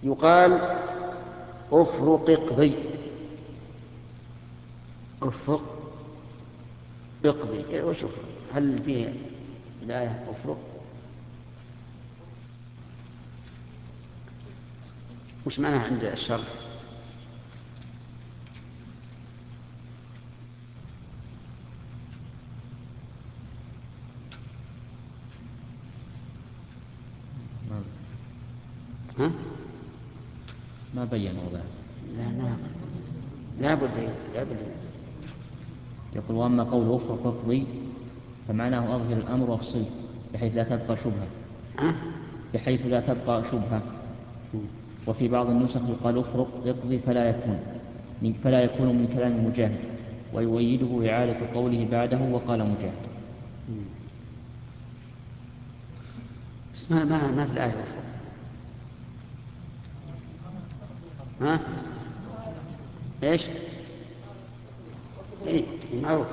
يقال افرق اقضي، افرق اقضي، وشوف هل فيه الآية افرق؟ وش معناها عند الشر؟ ها؟ ما بين وضعه. لا بد. يقول: وأما قول افرق اقضي فمعناه أظهر الأمر وافصله بحيث لا تبقى شبهة. بحيث لا تبقى شبهة. وفي بعض النسخ يقال افرق اقضي فلا يكون من كلام مجاهد، ويؤيده إعادة قوله بعده وقال مجاهد. بس ما في الآية افرق. ها؟ ايش؟ معروف.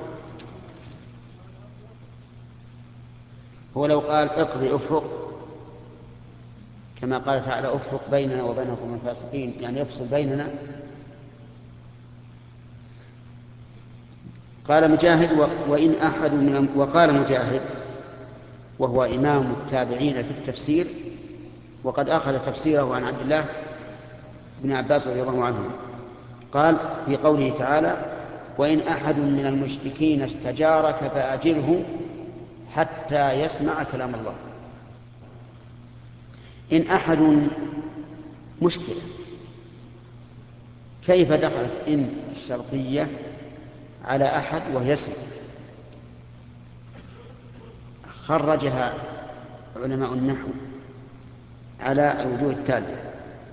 هو لو قال اقضي افرق كما قال تعالى افرق بيننا وبينكم الفاسقين، يعني يفصل بيننا. قال مجاهد وقال مجاهد وهو إمام التابعين في التفسير، وقد أخذ تفسيره عن عبد الله بن عباس رضي الله عنه، قال في قوله تعالى: وإن أحد من المشركين استجارك فأجره حتى يسمع كلام الله. إن أحد مشكلة، كيف دخلت إن الشرطية على أحد وهي اسم؟ خرجها علماء النحو على الوجوه التالية: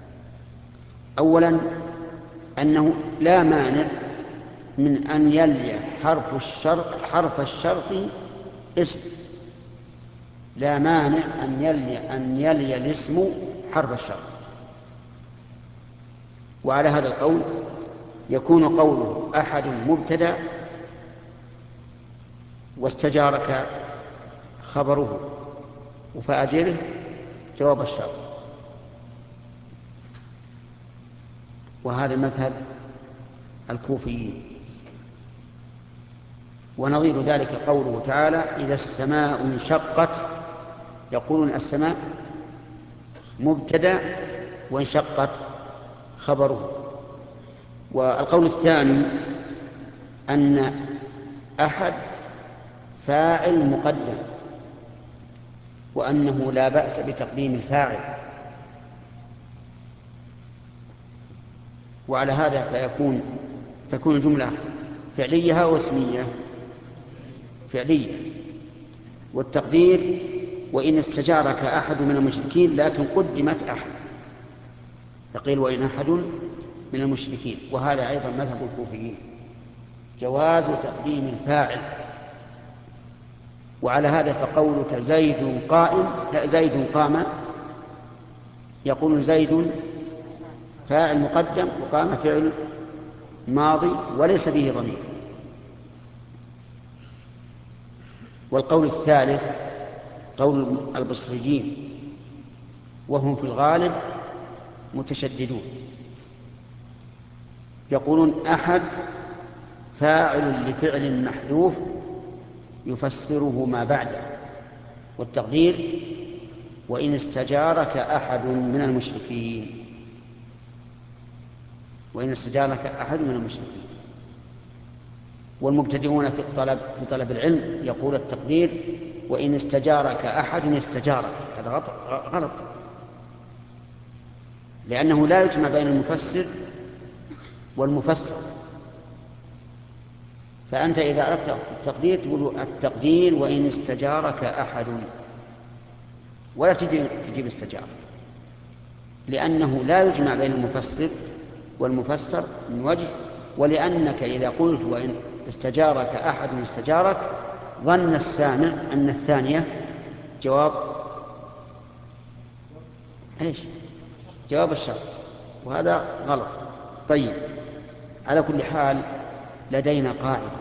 أولا أنه لا مانع من أن يلي حرف الشرط اسم، لا مانع أن يلي الاسم حرف الشرط. وعلى هذا القول يكون قوله أحد مبتدأ واستجارك خبره فأجره جواب الشرط. وهذا مذهب الكوفيين. ونظير ذلك قوله تعالى: إذا السماء انشقت، يقولون السماء مبتدأ وانشقت خبره. والقول الثاني أن أحد فاعل مقدم، وأنه لا بأس بتقديم الفاعل، وعلى هذا تكون الجملة فعلية واسمية. فعلية، والتقدير وإن استجارك أحد من المشركين، لكن قدمت أحد، فقيل وإن أحد من المشركين. وهذا أيضا مذهب الكوفيين، جواز تقديم الفاعل. وعلى هذا فقولك زيد قام، يقول زيد فاعل مقدم وقام فعل ماضي وليس به ضمير. والقول الثالث قول البصريين، وهم في الغالب متشددون، يقولون أحد فاعل لفعل محذوف يفسره ما بعده، والتقدير وإن استجارك أحد من المشركين. وإن استجارك أحد من المشركين. والمبتدئون في طلب العلم يقول التقدير وإن استجارك أحد يستجارك. هذا غلط، لأنه لا يجمع بين المفسر والمفسر. فأنت إذا أردت التقدير تقول التقدير وإن استجارك أحد، ولا تجيب استجار، لأنه لا يجمع بين المفسر والمفسر من وجه، ولأنك إذا قلت وإن استجارك أحد استجارك ظن السامع أن الثانية جواب الشرط، وهذا غلط. طيب، على كل حال لدينا قاعدة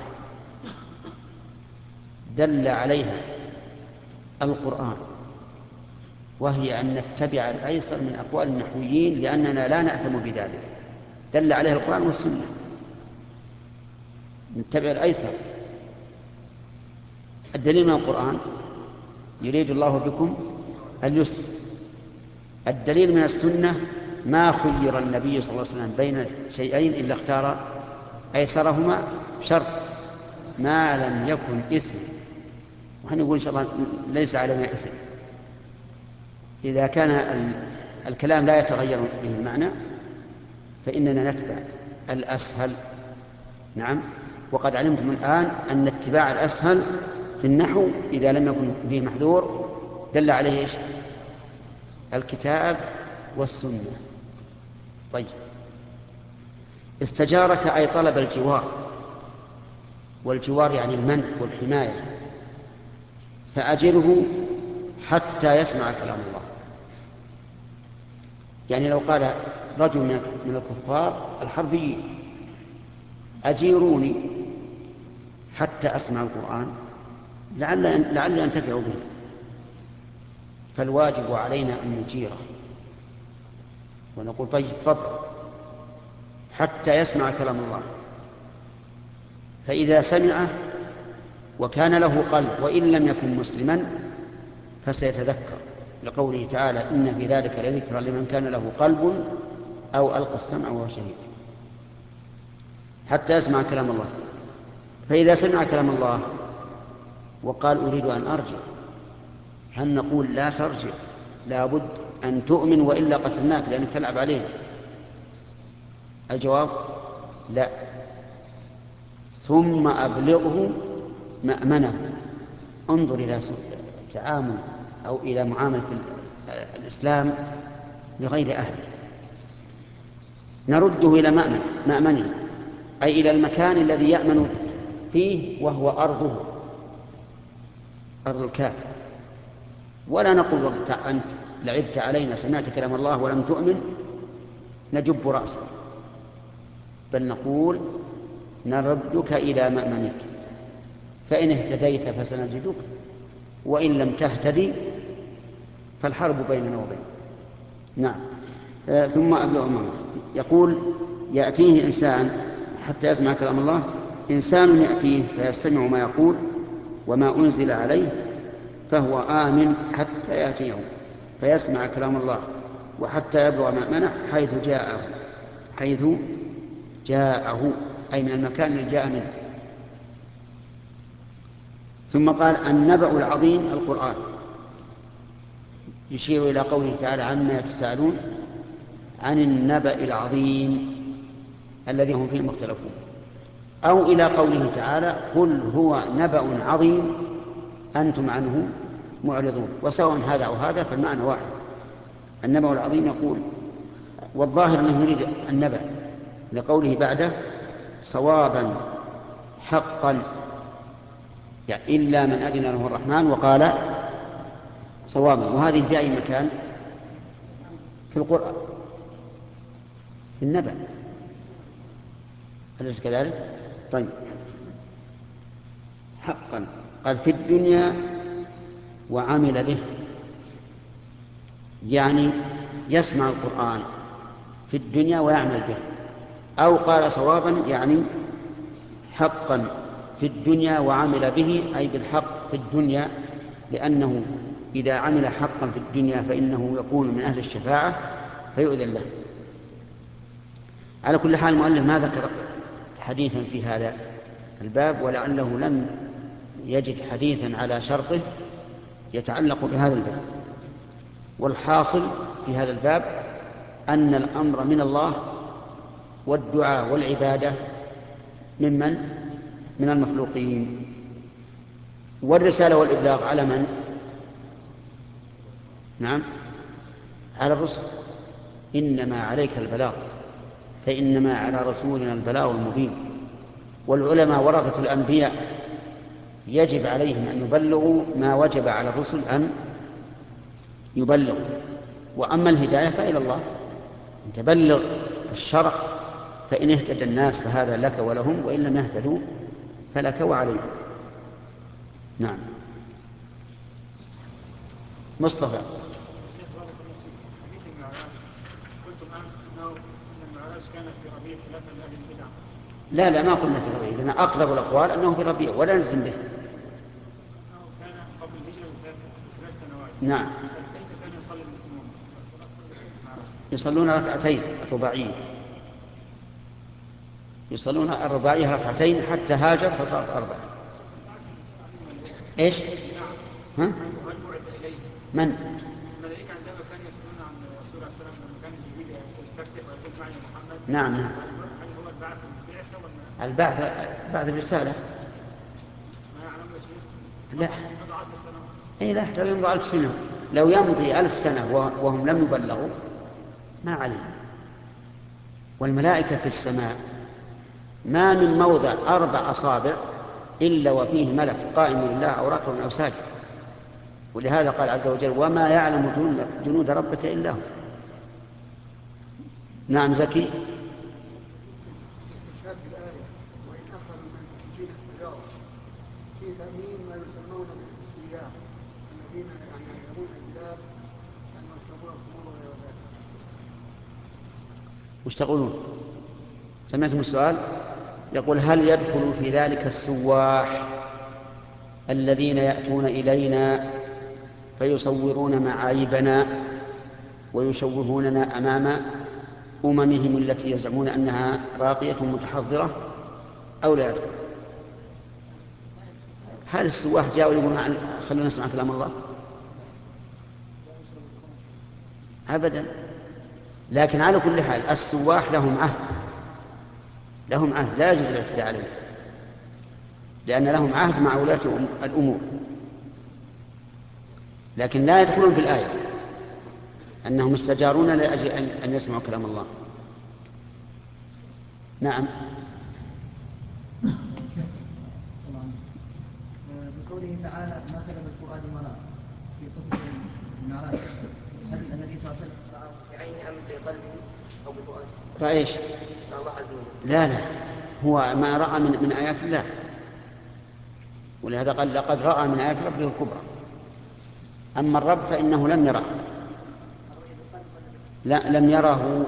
دل عليها القرآن وهي أن نتبع الأيسر من أقوال النحويين لأننا لا نأثم بذلك، دل عليه القرآن والسنة. نتبع الأيسر. الدليل من القرآن يريد الله بكم اليسر. الدليل من السنة ما خير النبي صلى الله عليه وسلم بين شيئين إلا اختار أيسرهما بشرط ما لم يكن إثم. ونحن نقول إن شاء الله ليس علينا إثم إذا كان الكلام لا يتغير به المعنى، فإننا نتبع الأسهل. نعم. وقد علمتم الآن أن اتباع الأسهل في النحو إذا لم يكن فيه محذور دل عليه إيش؟ الكتاب والسنة. طيب، استجارك أي طلب الجوار، والجوار يعني المنع والحماية، فأجره حتى يسمع كلام الله. يعني لو قال رجل من الكفار الحربيين أجيروني حتى أسمع القرآن لعل أنتفع به، فالواجب علينا أن نجيره ونقول طيب تفضل حتى يسمع كلام الله. فإذا سمعه وكان له قلب وإن لم يكن مسلما فسيتذكر، لقوله تعالى إن في ذلك لذكرى لمن كان له قلب أو ألقى السمع وهو شهيد. حتى يسمع كلام الله. فإذا سمع كلام الله وقال أريد أن أرجع، هل نقول لا ترجع، لابد أن تؤمن وإلا قتلناك لأنك تلعب عليه؟ الجواب لا. ثم أبلغه مأمنه. انظر إلى تعامل أو إلى معاملة الإسلام لغير أهله. نرده إلى مأمنه أي إلى المكان الذي يأمن فيه وهو أرضه، أرض الكافر. ولا نقول أنت لعبت علينا سمعت كلام الله ولم تؤمن نجب رأسك، بل نقول نردك إلى مأمنك، فإن اهتديت فسنجدك وإن لم تهتدي فالحرب بيننا وبينك. نعم. ثم أبلغ مأمنه. يقول يأتيه إنسان حتى يسمع كلام الله، إنسان يأتيه فيستمع ما يقول وما أنزل عليه فهو آمن حتى يأتيه فيسمع كلام الله وحتى يبلغ مأمنه حيث جاءه أي من المكان الذي جاء منه. ثم قال النبأ العظيم القرآن، يشير إلى قوله تعالى عما يتساءلون عن النبأ العظيم الذي هم فيه مختلفون، أو إلى قوله تعالى قل هو نبأ عظيم أنتم عنه معرضون. وسواء هذا أو هذا فالمعنى واحد. النبأ العظيم يقول، والظاهر أنه يريد النبأ لقوله بعده صوابا حقا، يعني إلا من أذن له الرحمن وقال صوابا. وهذه في أي مكان في القرآن؟ في النبأ، أليس كذلك؟ طيب، حقا قال في الدنيا وعمل به، يعني يسمع القرآن في الدنيا ويعمل به. أو قال صوابا يعني حقا في الدنيا وعمل به، أي بالحق في الدنيا، لأنه إذا عمل حقا في الدنيا فإنه يكون من أهل الشفاعة فيؤذن له. على كل حال المؤلف ما ذكر حديثا في هذا الباب، ولعله لم يجد حديثا على شرطه يتعلق بهذا الباب. والحاصل في هذا الباب أن الأمر من الله والدعاء والعبادة ممن؟ من المخلوقين. والرسالة والإبلاغ على من؟ نعم، على الرسل. إنما عليك البلاغ، فإنما على رسولنا البلاغ المبين. والعلماء ورثة الأنبياء يجب عليهم أن يبلغوا ما وجب على الرسل أن يبلغوا. وأما الهداية فإلى الله، أن تبلغ الشرع، فإن اهتدى الناس فهذا لك ولهم، وإن لم يهتدوا فلك وعليهم. نعم. مصطفى. لا لا، ما قلنا في ربيع، إذن أقرب الأقوال أنه في ربيع ولا نلزم به. نعم. يصلون ركعتين الرباعية، يصلون الرباعية ركعتين حتى هاجر فصارت 4. إيش؟ ها؟ من؟ الملائكة عندما كانوا يسألون عن رسول الله صلى الله عليه وسلم لما كان جبريل يستفتح ويقول معي محمد. نعم. هل هو البعث بالبعثة ولا؟ البعث بعد الرسالة. ما يعلم شيء؟ لا. قبل 10 سنوات. إيه لا، لو يمضي 1000 سنة، لو يمضي 1000 سنة وهم لم يبلغوا ما عليهم. والملائكة في السماء ما من موضع 4 أصابع إلا وفيه ملك قائم لله أو راكع أو ساجد. ولهذا قال عز وجل: وما يعلم جنود ربك إلا هو. نعم زكي. استشهاد بالآية وإن أخذوا من المشركين استجارة في تأمين ما يسمون بالسياح الذين يعلمون البلاد أن يشربون الخمور وغير ذلك. وش تقولون؟ سمعتم السؤال؟ يقول: هل يدخل في ذلك السواح الذين يأتون إلينا فيصورون معايبنا ويشوهوننا أمام أممهم التي يزعمون أنها راقية متحضرة، أو لا يدخل؟ هل السواح جاءوا يقولون خلونا نسمع كلام الله؟ أبدا. لكن على كل حال السواح لهم عهد لا يجوز الاعتداء عليهم، لأن لهم عهد مع ولاة الأمور. لكن لا يدخلون في الآية أنهم استجارون لأجل أن يسمعوا كلام الله. نعم. بقوله تعالى: ما كتب الفؤاد ما رأى، في قصة المعراج، هل النبي صلى الله عليه وسلم رأى بعينه أم بقلبه أو بفؤاده؟ فإيش؟ الله عز وجل. لا هو ما رأى من آيات الله، ولهذا قال: لقد رأى من آيات ربه الكبرى. أما الرب فإنه لم يره. لا، لم يره.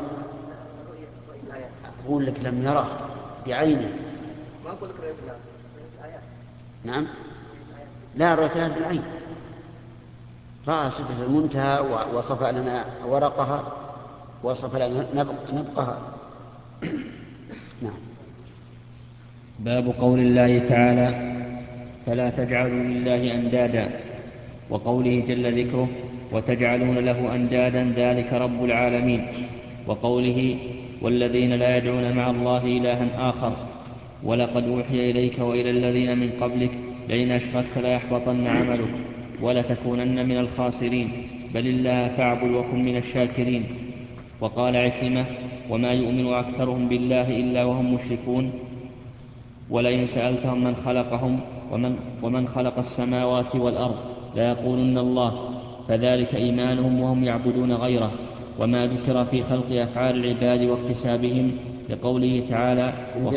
أقول لك لم يره بعينه. ما أقول لك رؤية الله، رؤية آيات. نعم. لا، رؤية الله بالعين. رأى سدرة المنتهى ووصف لنا ورقها، وصف لنا نبقها. نعم. باب قول الله تعالى: فلا تجعلوا لله أندادا، وقوله جل ذكره: وتجعلون له أندادا ذلك رب العالمين، وقوله: والذين لا يدعون مع الله إلها آخر، ولقد أوحي إليك وإلى الذين من قبلك لئن أشركت ليحبطن عملك ولتكونن من الخاسرين، بل الله فاعبد وكن من الشاكرين. وقال عكرمة: وما يؤمن أكثرهم بالله إلا وهم مشركون، ولئن سألتهم من خلقهم ومن خلق السماوات والأرض ليقولن الله، فذلك إيمانهم وهم يعبدون غيره. وما ذكر في خلق أفعال العباد واكتسابهم لقوله تعالى: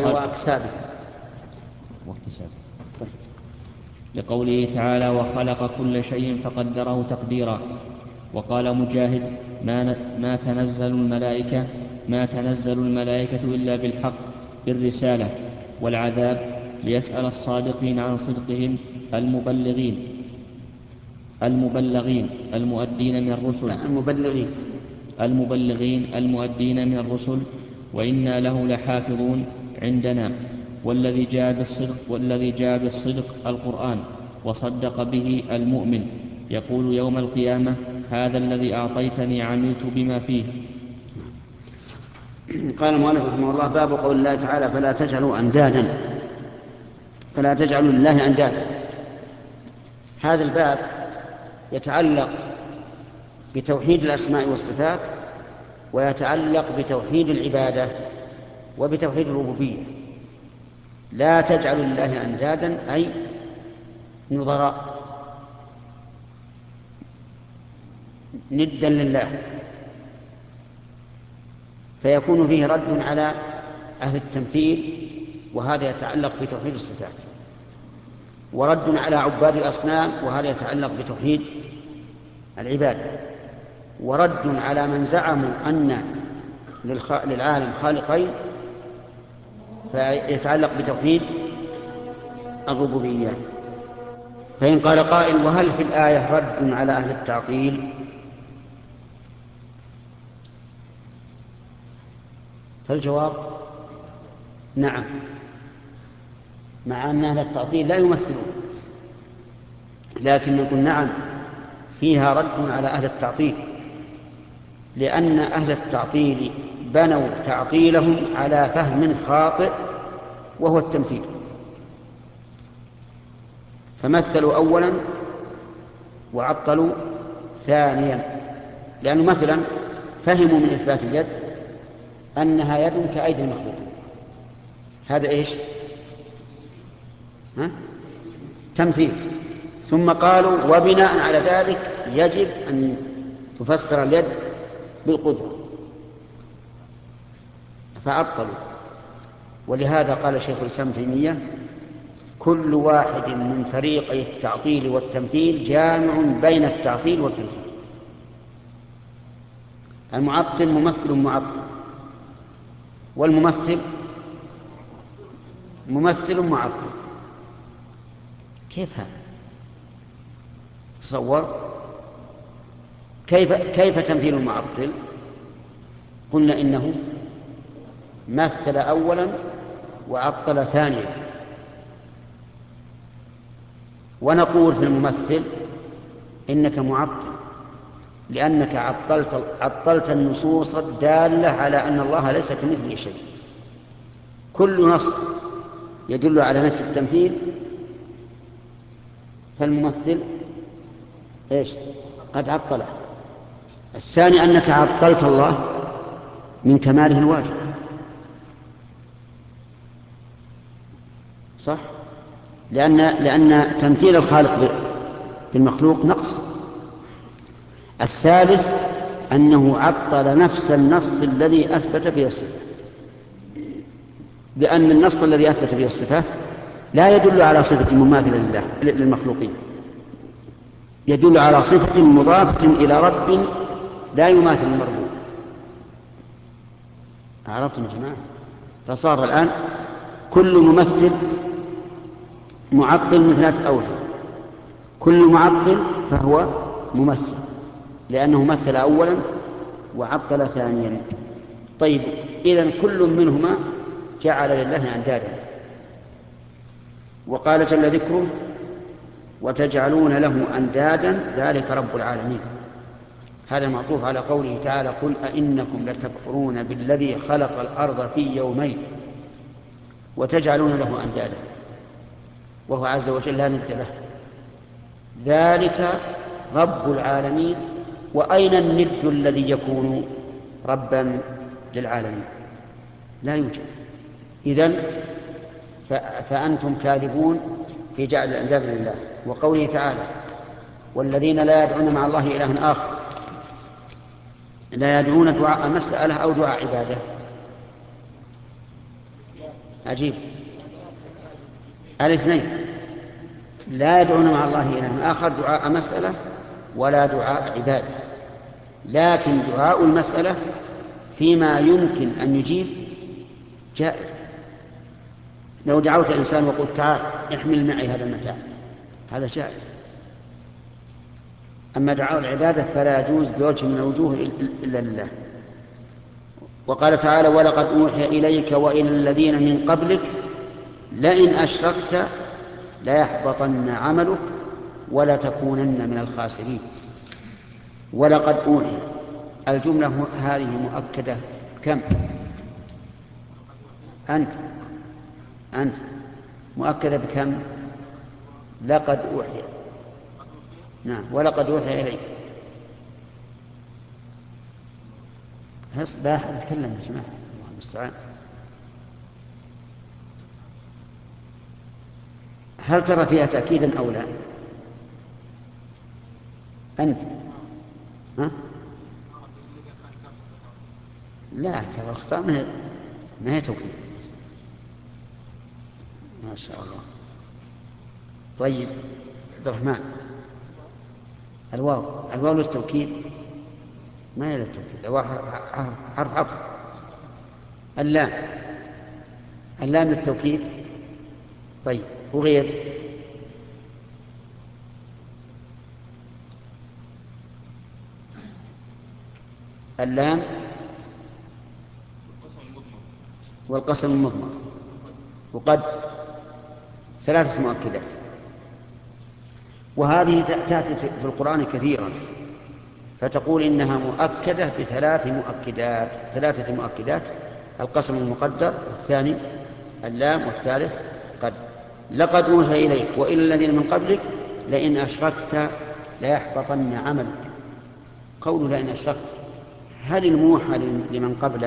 لقوله تعالى: وخلق كل شيء فقدره تقديرا. وقال مجاهد: ما تنزل الملائكة إلا بالحق بالرسالة والعذاب، ليسأل الصادقين عن صدقهم المبلغين المؤدين من الرسل، وإنا له لحافظون عندنا. والذي جاء بالصدق القرآن، وصدق به المؤمن، يقول يوم القيامة: هذا الذي أعطيتني عملت بما فيه. قال المؤلف رحمه الله: باب قول الله تعالى: فلا تجعلوا لله أندادا. هذا الباب يتعلق بتوحيد الأسماء والصفات، ويتعلق بتوحيد العبادة وبتوحيد الربوبية. لا تجعلوا لله أندادا أي نظراء، ندا لله، فيكون فيه رد على أهل التمثيل، وهذا يتعلق بتوحيد الصفات، ورد على عباد الأصنام، وهذا يتعلق بتوحيد العبادة، ورد على من زعموا أن للعالم خالقين فيتعلق بتوحيد الربوبية. فإن قال قائل وهل في الآية رد على أهل التعطيل؟ فالجواب نعم، مع أن أهل التعطيل لا يمثلون، لكن نقول نعم فيها رد على أهل التعطيل، لأن أهل التعطيل بنوا تعطيلهم على فهم خاطئ وهو التمثيل، فمثلوا أولا وعطلوا ثانيا. لأنه مثلا فهموا من إثبات اليد أنها يد كأيدي المخلوق، هذا إيش؟ تمثيل. ثم قالوا وبناء على ذلك يجب أن تفسر اليد بالقدرة، فعطلوا. ولهذا قال شيخ الإسلام ابن تيمية كل واحد من فريقي التعطيل والتمثيل جامع بين التعطيل والتمثيل. المعطل ممثل معطل، والممثل ممثل معطل. كيف هذا؟ تصور كيف تمثيل المعطل؟ قلنا إنه مثل أولا وعطل ثانيا. ونقول في الممثل إنك معطل لأنك عطلت النصوص الدالة على أن الله ليس كمثله شيء. كل نص يدل على نفي التمثيل فالممثل إيش؟ قد عطله. الثاني أنك عطلت الله من كماله الواجب، صح؟ لأن تمثيل الخالق بالمخلوق نقص. الثالث أنه عطل نفس النص الذي أثبت به الصفة، لأن النص الذي أثبت به الصفة لا يدل على صفة مماثلة للمخلوقين، يدل على صفة مضافة إلى رب لا يماثل المربوب. عرفتم يا جماعة؟ فصار الآن كل ممثل معطل من 3 أوجه. كل معطل فهو ممثل لأنه مثل أولا وعطل ثانيا. طيب إذن كل منهما جعل لله أندادا. وقال جل ذكره وتجعلون له أندادا ذلك رب العالمين. هذا معطوف على قوله تعالى قل أئنكم لتكفرون بالذي خلق الأرض في يومين وتجعلون له أندادا وهو عز وجل لا ند له. ذلك رب العالمين. وأين الند الذي يكون ربا للعالمين؟ لا يوجد. إذن فأنتم كاذبون في جعل الأنداد لله. وقوله تعالى والذين لا يدعون مع الله إلها آخر، لا يدعون دعاء مسألة أو دعاء عبادة. عجيب، الاثنين لا يدعون مع الله إلها آخر دعاء مسألة ولا دعاء عبادة. لكن دعاء المسألة فيما يمكن أن يجيب جائز. لو دعوت الإنسان وقلت تعال احمل معي هذا المتاع هذا جائز. أما دعاء العبادة فلا يجوز بوجه من الوجوه إلا لله. وقال تعالى ولقد أوحي إليك وإلى الذين من قبلك لئن أشركت ليحبطن عملك ولتكونن من الخاسرين. ولقد أوحي، الجملة هذه مؤكدة كم؟ أنت مؤكدة بكم؟ لقد أوحي. نعم ولقد أوحي إليك. لا أحد يتكلم يا جماعة، الله المستعان. هل ترى فيها تأكيدا أو لا؟ أنت ها؟ لا كذا الأخطاء ما هي توكيد. ما شاء الله. طيب عبد الرحمن، الواو للتوكيد ما هي للتوكيد، الواو حرف عطف. اللام للتوكيد. طيب وغير؟ اللام والقسم المضمر وقد 3 مؤكدات، وهذه تأتي في القرآن كثيرا، فتقول إنها مؤكدة ب3 مؤكدات: القسم المقدر، والثاني اللام، والثالث قد. لقد أوحي إليك وإلى الذين من قبلك لئن أشركت ليحبطن عملك. قول لئن أشركت، هل الموحى لمن قبله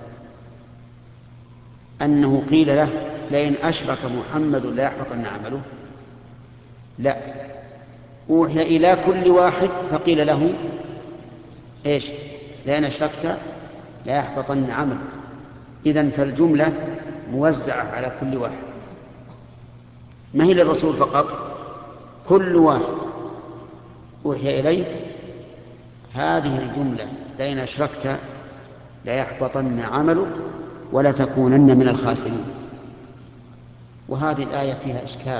أنه قيل له لئن أشرك محمد ليحبطن عمله؟ لا، أوحي إلى كل واحد فقيل له إيش؟ لئن أشركت ليحبطن عملك. إذن فالجملة موزعة على كل واحد، ما هي للرسول فقط، كل واحد أوحي إليه هذه الجملة: لئن أشركت ليحبطن عملك ولتكونن من الخاسرين. وهذه الآية فيها إشكال،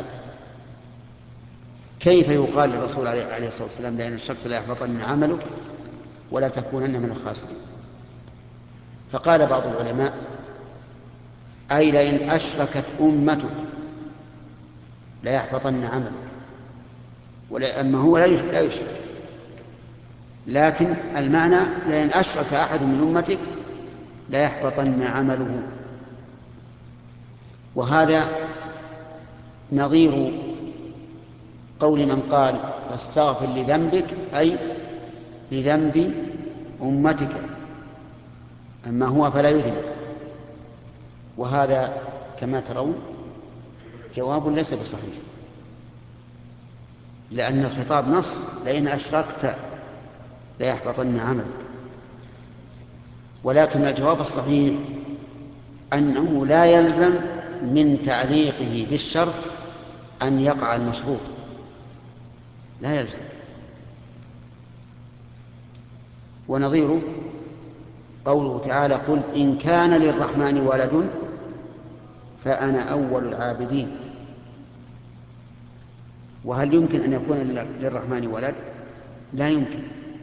كيف يقال للرسول عليه الصلاة والسلام لئن أشركت ليحبطن عملك ولا تكونن من الخاسرين؟ فقال بعض العلماء: أي لئن أشركت أمتك ليحبطن عملك، أما هو لا يشرك، لكن المعنى لئن أشرك أحد من أمتك ليحبطن عمله. وهذا نظير قول من قال: فاستغفر لذنبك، أي لذنب أمتك، أما هو فلا يذنب. وهذا كما ترون جواب ليس بصحيح، لأن الخطاب نص: لئن أشركت ليحبطن عملك. ولكن الجواب الصحيح أنه لا يلزم من تعليقه بالشرط أن يقع المشروط، لا يلزم. ونظيره قوله تعالى: قل إن كان للرحمن ولد فأنا أول العابدين. وهل يمكن أن يكون للرحمن ولد؟ لا يمكن.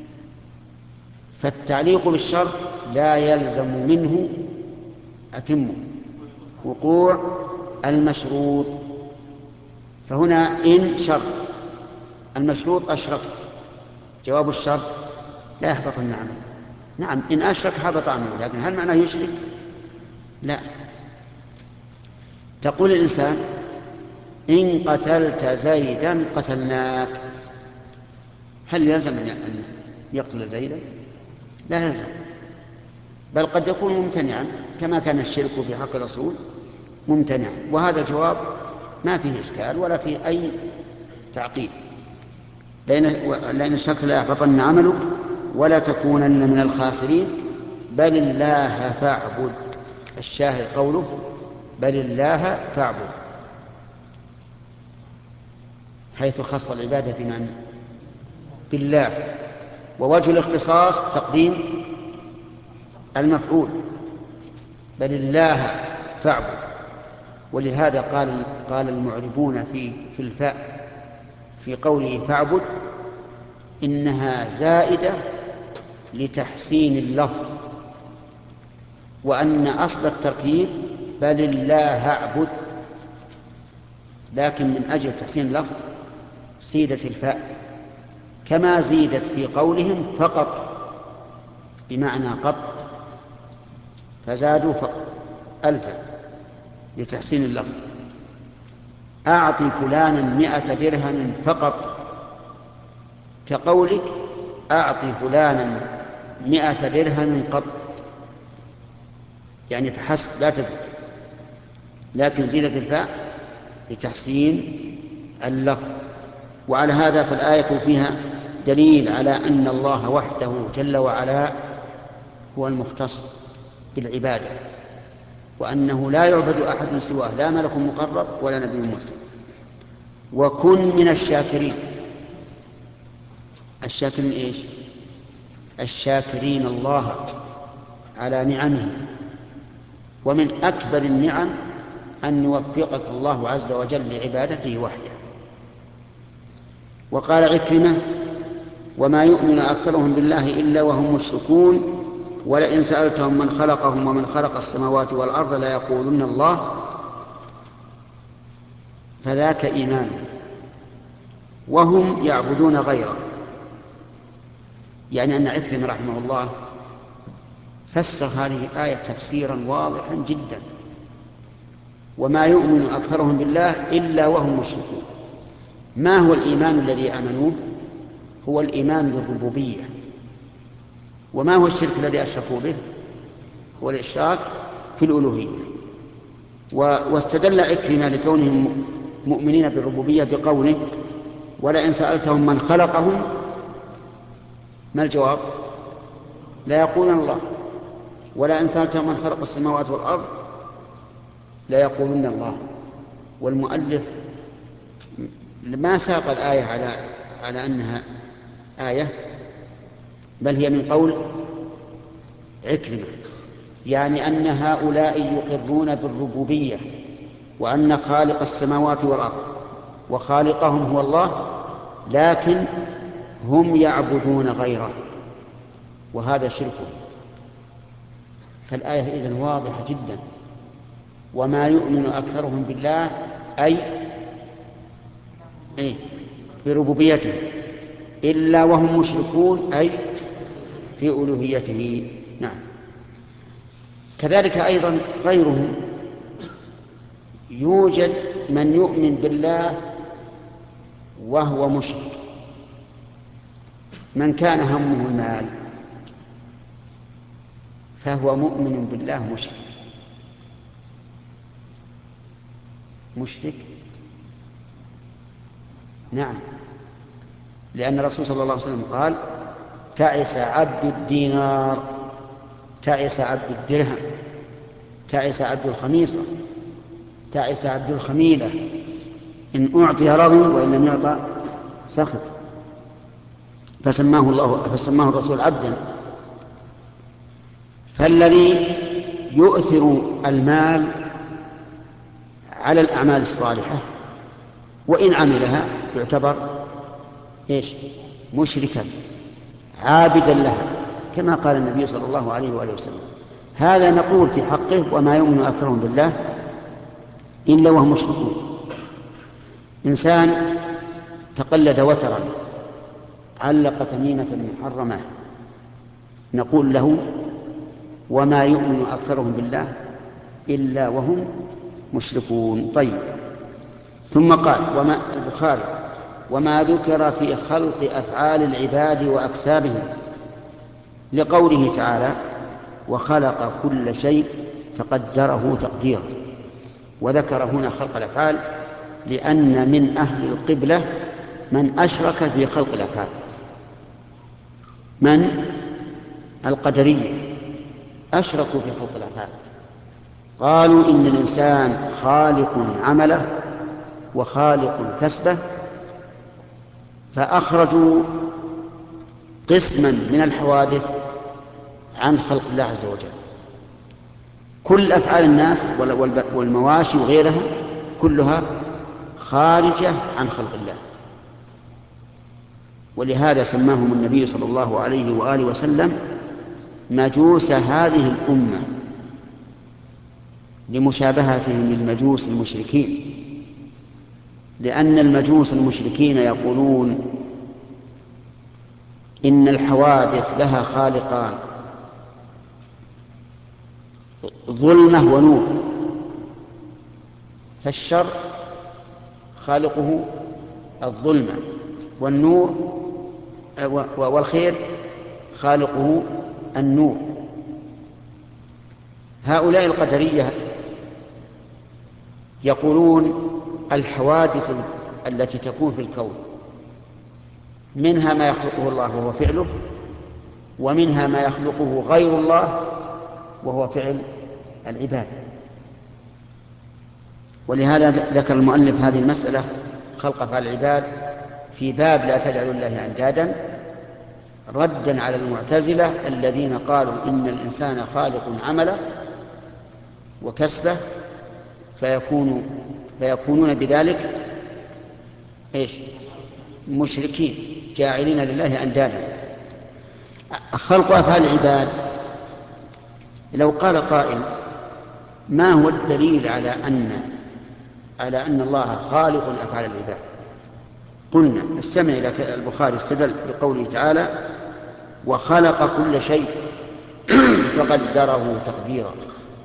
فالتعليق بالشرط لا يلزم منه وقوع المشروط. فهنا إن شرط، المشروط أشركت، جواب الشرط لا يحبطن عمله. نعم، إن أشرك حبط عمله، لكن هل معناه يشرك؟ لا. تقول الإنسان: إن قتلت زيدا قتلناك، هل يلزم أن يقتل زيدا؟ لا يلزم، بل قد يكون ممتنعا، كما كان الشرك في حق الرسول ممتنعا. وهذا الجواب ما فيه إشكال ولا فيه أي تعقيد: لأن اشركت ليحبطن عملك ولا تكونن من الخاسرين، بل الله فاعبد. الشاهد قوله: بل الله فاعبد، حيث خص العبادة بمن؟ بالله. ووجه الاختصاص تقديم المفعول: بل الله فاعبد. ولهذا قال المعربون في الفاء في قوله فاعبد إنها زائدة لتحسين اللفظ، وأن أصل التركيب بل الله اعبد، لكن من أجل تحسين اللفظ زيدت الفاء، كما زيدت في قولهم فقط بمعنى قط، فزادوا فقط ألفا لتحسين اللفظ. أعطي فلانا 100 درهم فقط، كقولك أعطي فلانا 100 درهم قط، يعني فحسب لا تزيد، لكن زيدت الفاء لتحسين اللفظ. وعلى هذا فالآية فيها دليل على أن الله وحده جل وعلا هو المختص بالعبادة، وأنه لا يعبد أحد سواه، لا ملك مقرب ولا نبي مرسل. وكن من الشاكرين. الشاكرين إيش؟ الشاكرين الله على نعمه ومن أكبر النعم أن يوفقك الله عز وجل لعبادته وحده. وقال عكرمة: وما يؤمن أكثرهم بالله إلا وهم مشركون ولئن سألتهم من خلقهم ومن خلق السماوات والأرض ليقولن الله فذاك إيمانهم وهم يعبدون غيره. يعني أن عكرمة رحمه الله فسر هذه الآية تفسيرا واضحا جدا: وما يؤمن أكثرهم بالله إلا وهم مشركون. ما هو الإيمان الذي آمنوه؟ هو الإيمان بالربوبية. وما هو الشرك الذي أشركوا به؟ هو الإشراك في الألوهية. واستدل عكرمة لكونهم مؤمنين بالربوبية بقوله: ولئن سألتهم من خلقهم، ما الجواب؟ لا يقولون الله. ولئن سألتهم من خلق السماوات والأرض لا يقولون الله. والمؤلف ما ساق الآية على أنها آية، بل هي من قول عكرمة، يعني أن هؤلاء يقرون بالربوبية وأن خالق السماوات والأرض وخالقهم هو الله، لكن هم يعبدون غيره، وهذا شرك. فالآية إذن واضحة جدا: وما يؤمن أكثرهم بالله أي بربوبيته إلا وهم مشركون أي في ألوهيته. نعم. كذلك أيضا غيرهم، يوجد من يؤمن بالله وهو مشرك. من كان همه المال فهو مؤمن بالله مشرك. نعم، لأن الرسول صلى الله عليه وسلم قال: تعس عبد الدينار، تعس عبد الدرهم، تعس عبد الخميصة، تعس عبد الخميلة، إن أعطي رضي وإن لم يعطى سخط. فسماه الرسول عبدا. فالذي يؤثر المال على الأعمال الصالحة وإن عملها يعتبر مشركا عابدا لها، كما قال النبي صلى الله عليه وآله وسلم. هذا نقول في حقه: وما يؤمن أكثرهم بالله إلا وهم مشركون. إنسان تقلد وترا، علق تميمة محرمة، نقول له: وما يؤمن أكثرهم بالله إلا وهم مشركون. طيب. ثم قال البخاري: وما ذكر في خلق أفعال العباد وأكسابهم، لقوله تعالى: وخلق كل شيء فقدره تقديرا. وذكر هنا خلق الأفعال لأن من أهل القبلة من أشرك في خلق الأفعال. من؟ القدرية أشركوا في خلق الأفعال، قالوا إن الإنسان خالق عمله وخالق كسبه، فأخرجوا قسما من الحوادث عن خلق الله عز وجل. كل أفعال الناس والمواشي وغيرها كلها خارجة عن خلق الله. ولهذا سماهم النبي صلى الله عليه وآله وسلم مجوس هذه الأمة، لمشابهتهم للمجوس المشركين، لأن المجوس المشركين يقولون إن الحوادث لها خالقان، ظلمة ونور، فالشر خالقه الظلمة، والنور والخير خالقه النور. هؤلاء القدرية يقولون الحوادث التي تكون في الكون منها ما يخلقه الله وهو فعله، ومنها ما يخلقه غير الله وهو فعل العباد. ولهذا ذكر المؤلف هذه المسألة خلق أفعال العباد في باب لا تجعلوا الله أندادا، ردا على المعتزلة الذين قالوا إن الإنسان خالق عمله وكسبه فيكونون بذلك مشركين جاعلين لله أندادا. خلق أفعال العباد، لو قال قائل ما هو الدليل على أن الله خالق أفعال العباد؟ قلنا استمع إلى البخاري استدل بقوله تعالى وخلق كل شيء فقدره تقديرا.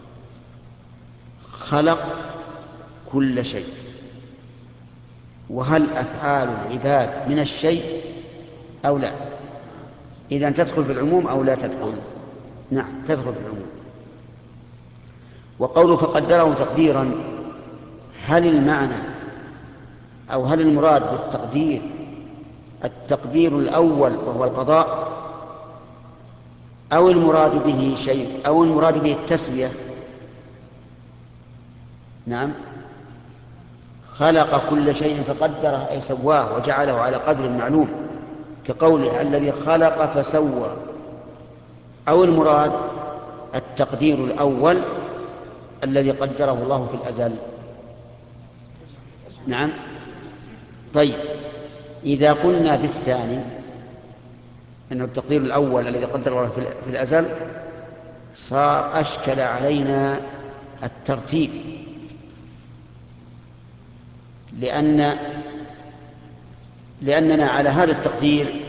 خلق كل شيء، وهل أفعال العباد من الشيء أو لا؟ إذن تدخل في العموم أو لا تدخل؟ نعم تدخل في العموم. وقوله فقدره تقديرا، هل المعنى أو هل المراد بالتقدير التقدير الأول وهو القضاء، أو المراد به شيء، أو المراد به التسوية؟ نعم، خلق كل شيء فقدره أي سواه وجعله على قدر معلوم، كقوله الذي خلق فسوى، أو المراد التقدير الأول الذي قدره الله في الأزل. نعم. طيب إذا قلنا بالثاني أنه التقدير الأول الذي قدره الله في الأزل صار أشكل علينا الترتيب، لأننا على هذا التقدير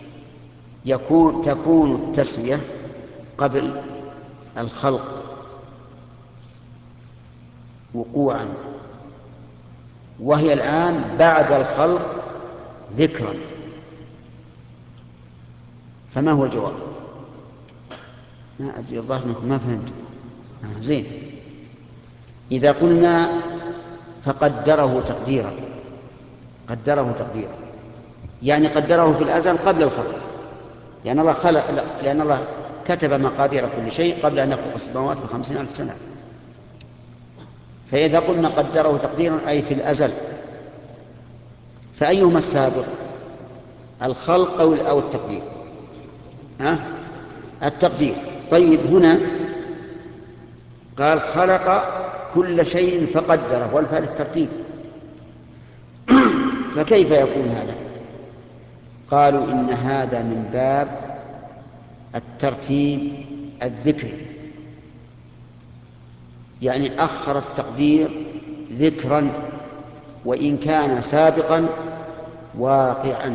تكون التسوية قبل الخلق وقوعا، وهي الآن بعد الخلق ذكرا. فما هو الجواب؟ ما أدري، الظاهر أنكم ما فهمتم. زين، إذا قلنا فقدره تقديرا، قدره تقديرا يعني قدره في الأزل قبل الخلق، لأن الله كتب مقادير كل شيء قبل أن يخلق السماوات ب50,000 سنة. فإذا قلنا قدره تقديرا أي في الأزل، فأيهما السابق، الخلق أو التقدير؟ التقدير. طيب هنا قال خلق كل شيء فقدره والفعل الترتيب، فكيف يكون هذا؟ قالوا إن هذا من باب الترتيب الذكري، يعني أخر التقدير ذكرا وإن كان سابقا واقعا،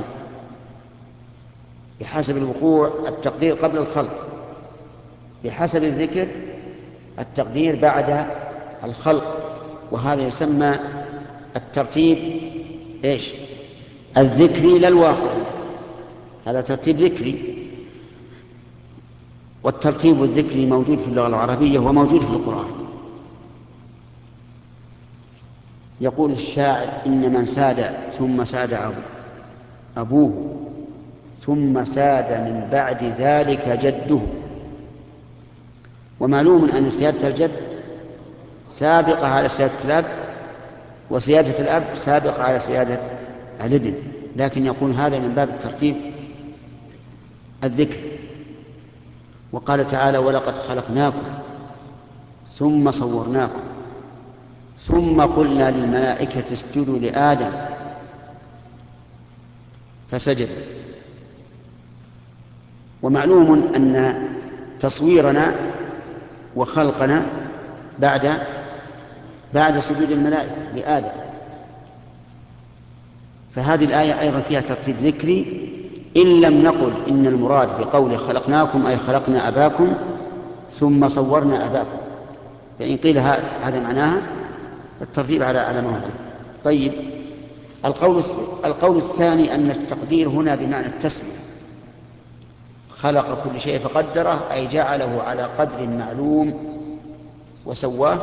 بحسب الوقوع التقدير قبل الخلق، بحسب الذكر التقدير بعد الخلق، وهذا يسمى الترتيب الذكري لا الواقعي، هذا ترتيب ذكري. والترتيب الذكري موجود في اللغة العربية وموجود في القرآن. يقول الشاعر إن من ساد ثم ساد أبوه ثم ساد من بعد ذلك جده. ومعلوم أن سيادة الجد سابقة على سيادة الأب، وسيادة الأب سابقة على سيادة الابن، لكن يكون هذا من باب الترتيب الذكر. وقال تعالى ولقد خلقناكم ثم صورناكم ثم قلنا للملائكة اسجدوا لآدم فسجدوا. ومعلوم أن تصويرنا وخلقنا بعد سجود الملائكة لآدم، فهذه الآية أيضا فيها ترتيب ذكري، إن لم نقل إن المراد بقول خلقناكم أي خلقنا أباكم ثم صورنا أباكم، فإن قيل هذا معناها الترتيب على ما هو. طيب القول الثاني أن التقدير هنا بمعنى التسوية، خلق كل شيء فقدره أي جعله على قدر معلوم وسواه،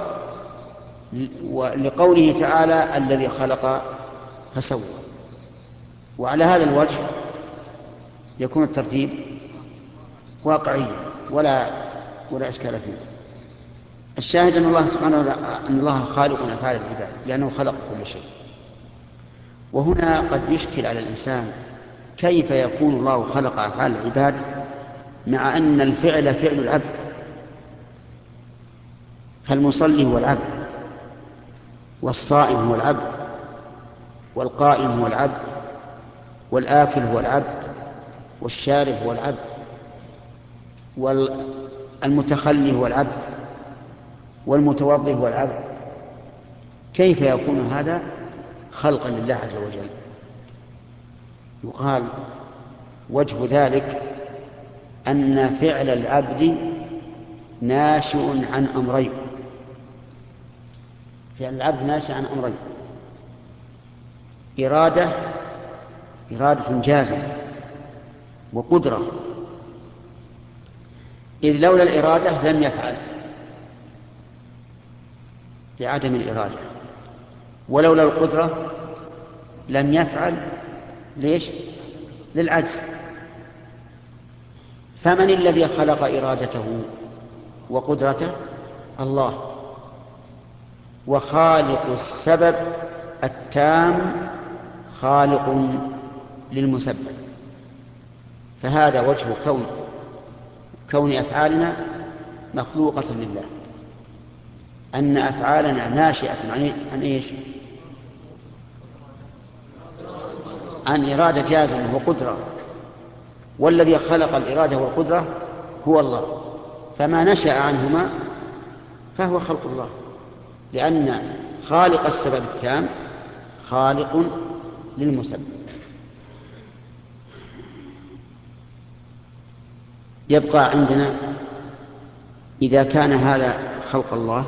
ولقوله تعالى الذي خلق فسوى. وعلى هذا الوجه يكون الترتيب واقعيا ولا إشكال فيه. الشاهد أن الله سبحانه وتعالى أن الله خالق أفعال العباد لأنه خلق كل شيء. وهنا قد يشكل على الإنسان كيف يكون الله خلق أفعال العباد مع أن الفعل فعل العبد، فالمصلي هو العبد، والصائم هو العبد، والقائم هو العبد، والآكل هو العبد، والشارب هو العبد، والمتخلي هو العبد، والمتوضئ هو العبد. كيف يكون هذا خلقا لله عز وجل؟ يقال وجه ذلك أن فعل العبد ناشئ عن أمرين. فعل العبد ناشئ عن أمرين: إرادة جازمة، وقدرة. إذ لولا الإرادة لم يفعل لعدم الإرادة، ولولا القدرة لم يفعل ليش؟ للعجز. فمن الذي خلق إرادته وقدرته؟ الله. وخالق السبب التام خالق للمسبب. فهذا وجه كون أفعالنا مخلوقة لله، أن أفعالنا ناشئة عن إيش؟ عن إرادة جازمة وقدرة، والذي خلق الإرادة والقدرة هو الله. فما نشأ عنهما فهو خلق الله، لأن خالق السبب التام خالق للمسبب. يبقى عندنا إذا كان هذا خلق الله،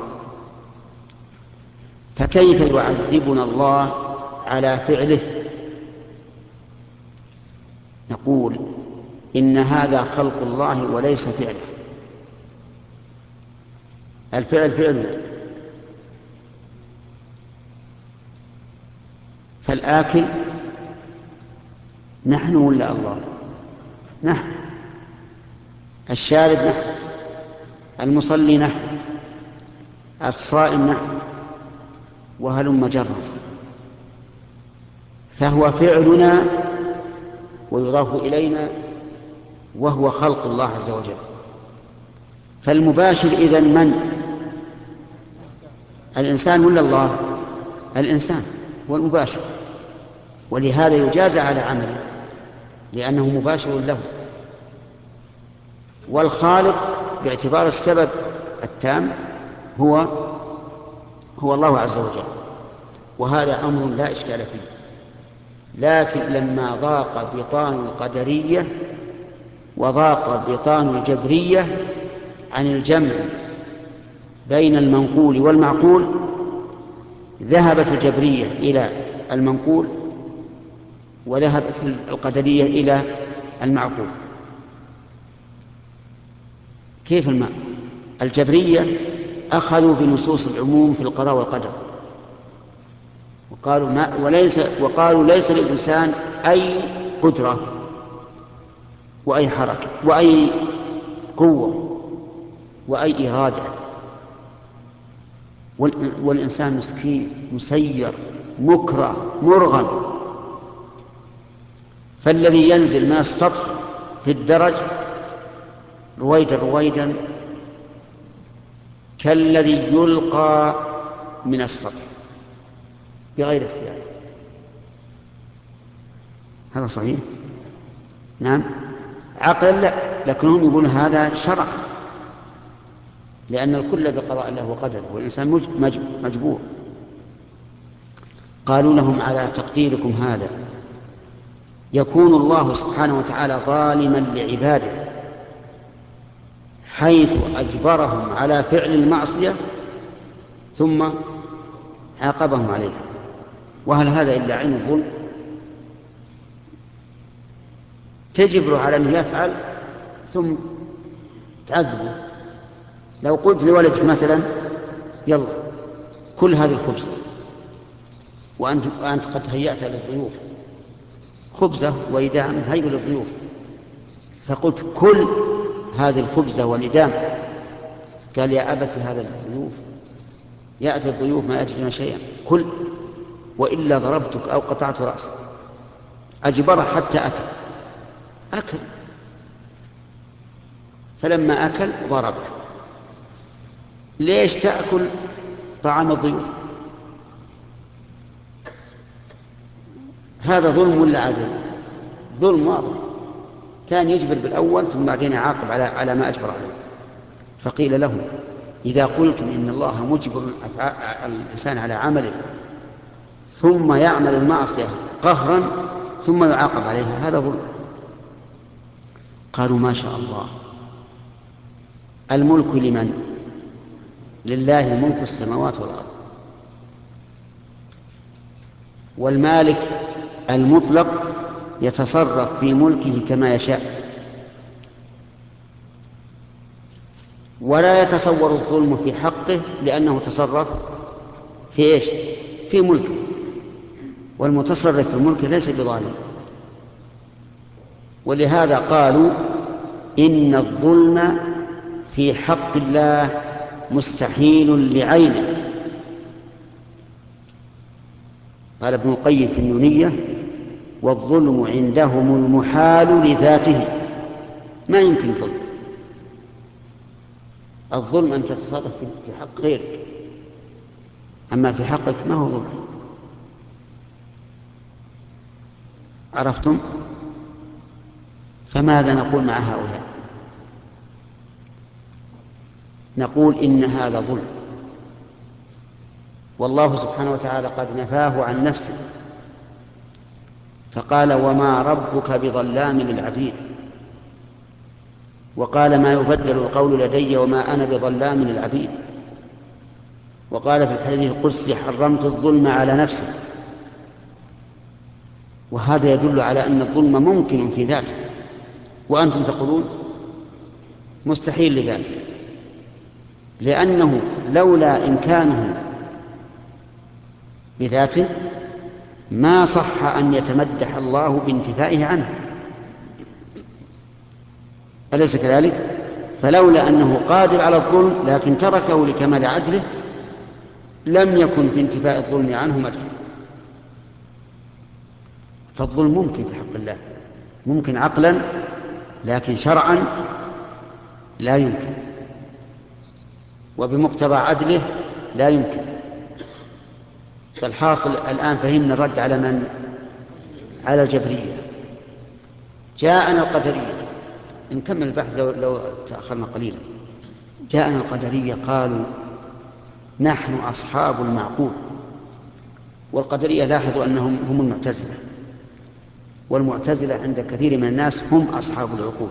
فكيف يعذبنا الله على فعله؟ نقول إن هذا خلق الله وليس فعله. الفعل فعلنا. فالآكل نحن ولا الله؟ نحن. الشارب نحن، المصلي نحن، الصائم نحن، وهلم جرا. فهو فعلنا ويضاف إلينا، وهو خلق الله عز وجل. فالمباشر إذن من؟ الإنسان ولا الله؟ الإنسان هو المباشر، ولهذا يجازى على عمله لأنه مباشر له. والخالق باعتبار السبب التام هو الله عز وجل. وهذا أمر لا إشكال فيه. لكن لما ضاق بطان القدرية وضاق بطان الجبرية عن الجمع بين المنقول والمعقول، ذهبت الجبرية إلى المنقول وذهبت القدرية إلى المعقول. كيف الماء؟ الجبرية أخذوا بنصوص العموم في القضاء والقدر، وقالوا ليس للإنسان أي قدرة وأي حركة وأي قوة وأي إرادة، والإنسان مسكين مسير مكره مرغم. فالذي ينزل من السطح في الدرج رويدا كالذي يلقى من السطح بغير اختيار. هذا صحيح؟ نعم. عقلا لا، لكنهم يقولون هذا شرع، لأن الكل بقضاء الله وقدره، والإنسان مجبور. قالوا لهم على تقديركم هذا يكون الله سبحانه وتعالى ظالما لعباده حيث أجبرهم على فعل المعصية ثم عاقبهم عليها، وهل هذا إلا عين الظلم؟ تجبر على أن يفعل ثم تعذبه. لو قلت لولدك مثلا يلا كل هذه الخبزة وأنت قد هيأتها للضيوف، خبزة وإدام هيئ للضيوف، فقلت كل هذه الخبزة والإدام، قال يا أبت هذا الضيوف يأتي الضيوف ما يجدون شيئا، كل وإلا ضربتك أو قطعت رأسك. أجبره حتى أكل، فلما أكل ضرب. ليش تأكل طعام الضيوف؟ هذا ظلم ولا عدل؟ ظلم واضح. كان يجبر بالأول ثم بعدين يعاقب على ما أجبر عليه. فقيل له إذا قلتم إن الله مجبر الإنسان على عمله ثم يعمل المعصية قهرا ثم يعاقب عليها، هذا ظلم. قالوا ما شاء الله، الملك لمن؟ لله ملك السماوات والأرض، والمالك المطلق يتصرف في ملكه كما يشاء، ولا يتصور الظلم في حقه لأنه تصرف في إيش؟ في ملكه، والمتصرف في الملك ليس بظالم. ولهذا قالوا إن الظلم في حق الله مستحيل لعينه. قال ابن القيم في النونية: والظلم عندهم المحال لذاته، ما يمكن ظلم. الظلم أن تتصرف في حق غيرك، أما في حقك ما هو ظلم. عرفتم؟ فماذا نقول مع هؤلاء؟ نقول إن هذا ظلم، والله سبحانه وتعالى قد نفاه عن نفسه فقال: وما ربك بظلام للعبيد. وقال: ما يبدل القول لدي وما أنا بظلام للعبيد. وقال في الحديث القدسي: حرمت الظلم على نفسي. وهذا يدل على أن الظلم ممكن في ذاته، وأنتم تقولون مستحيل لذاته، لأنه لولا إمكانه بذاته ما صح أن يتمدح الله بانتفائه عنه، أليس كذلك؟ فلولا أنه قادر على الظلم لكن تركه لكمال عدله لم يكن في انتفاء الظلم عنه مدح. فالظلم ممكن في حق الله، ممكن عقلا، لكن شرعا لا يمكن، وبمقتضى عدله لا يمكن. فالحاصل الآن فهمنا الرد على من؟ على الجبرية. جاءنا القدرية، نكمل البحث لو تأخرنا قليلا. جاءنا القدرية قالوا: نحن أصحاب المعقول. والقدرية لاحظوا أنهم هم المعتزلة، والمعتزلة عند كثير من الناس هم أصحاب العقول،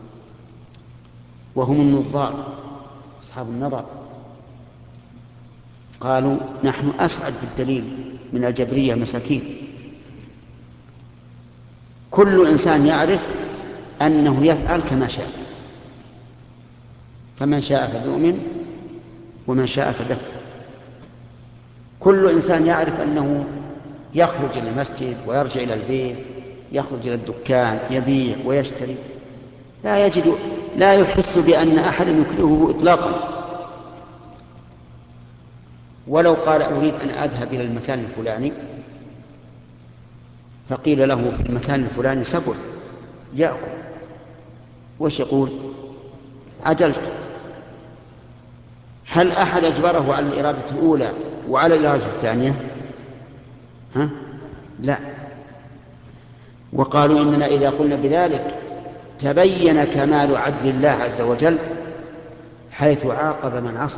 وهم النظار أصحاب النظر. قالوا: نحن أسعد بالدليل من الجبرية مساكين. كل إنسان يعرف أنه يفعل كما شاء، فمن شاء فليؤمن ومن شاء فليكفر. كل إنسان يعرف أنه يخرج إلى المسجد ويرجع إلى البيت، يخرج إلى الدكان يبيع ويشتري، لا يحس بأن أحدا يكرهه إطلاقا. ولو قال: أريد أن أذهب إلى المكان الفلاني، فقيل له في المكان الفلاني سبل جاءكم، وش يقول؟ عجلت. هل أحد أجبره على الإرادة الأولى وعلى الإرادة الثانية؟ لا. وقالوا: إننا إذا قلنا بذلك تبين كمال عدل الله عز وجل حيث عاقب من عصى،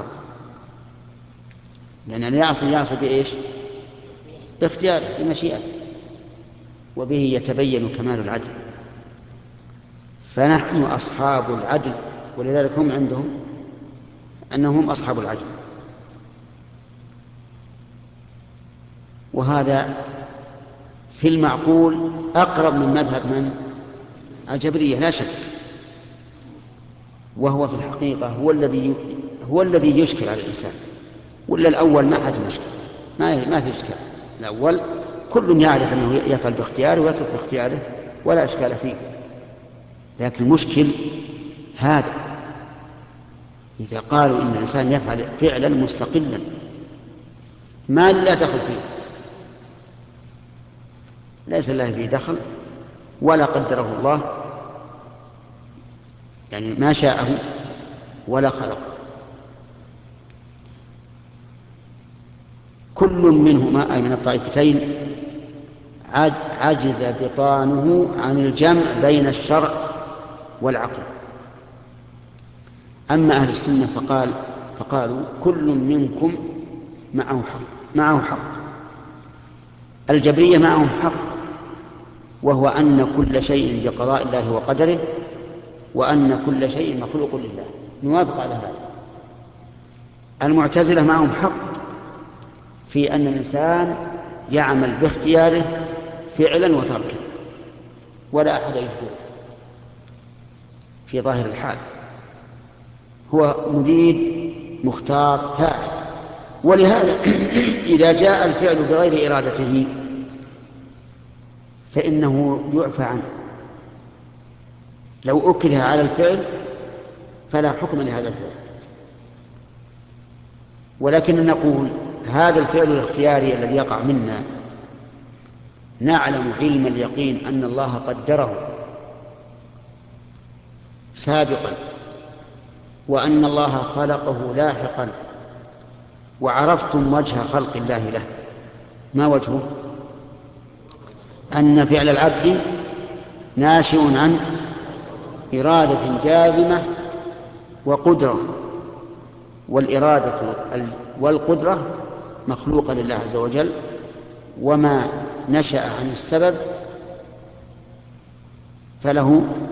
لأن يعصي بإيش؟ باختياره بمشيئته، وبه يتبين كمال العدل. فنحن أصحاب العدل، ولذلك هم عندهم أنهم أصحاب العدل. وهذا في المعقول أقرب من مذهب من؟ الجبرية لا شك، وهو في الحقيقة هو الذي يشكل على الإنسان. ولا الأول ما حد مشكل، ما في إشكال. الأول كل يعرف أنه يفعل باختياره ويترك باختياره ولا إشكال فيه. لكن المشكل هذا إذا قالوا إن الإنسان يفعل فعلا مستقلا ما لا دخل فيه، ليس الله فيه دخل ولا قدره الله، يعني ما شاءه ولا خلقه. كل منهما أي من الطائفتين عجز بطانه عن الجمع بين الشرع والعقل. أما أهل السنة فقالوا كل منكم معه حق. الجبرية معهم حق، وهو أن كل شيء بقضاء الله وقدره، وأن كل شيء مخلوق لله، نوافق على هذا. المعتزلة معهم حق في أن الإنسان يعمل باختياره فعلا وتركا ولا أحد يجبره في ظاهر الحال، هو مريد مختار فاعل. ولهذا إذا جاء الفعل بغير إرادته فإنه يعفى عنه، لو أكره على الفعل فلا حكم لهذا الفعل. ولكن نقول هذا الفعل الاختياري الذي يقع منا نعلم علم اليقين أن الله قدره سابقا، وأن الله خلقه لاحقا، وعرفتم وجه خلق الله له. ما وجهه؟ أن فعل العبد ناشئ عن إرادة جازمة وقدرة، والإرادة والقدرة مخلوقة لله عز وجل، وما نشأ عن السبب فله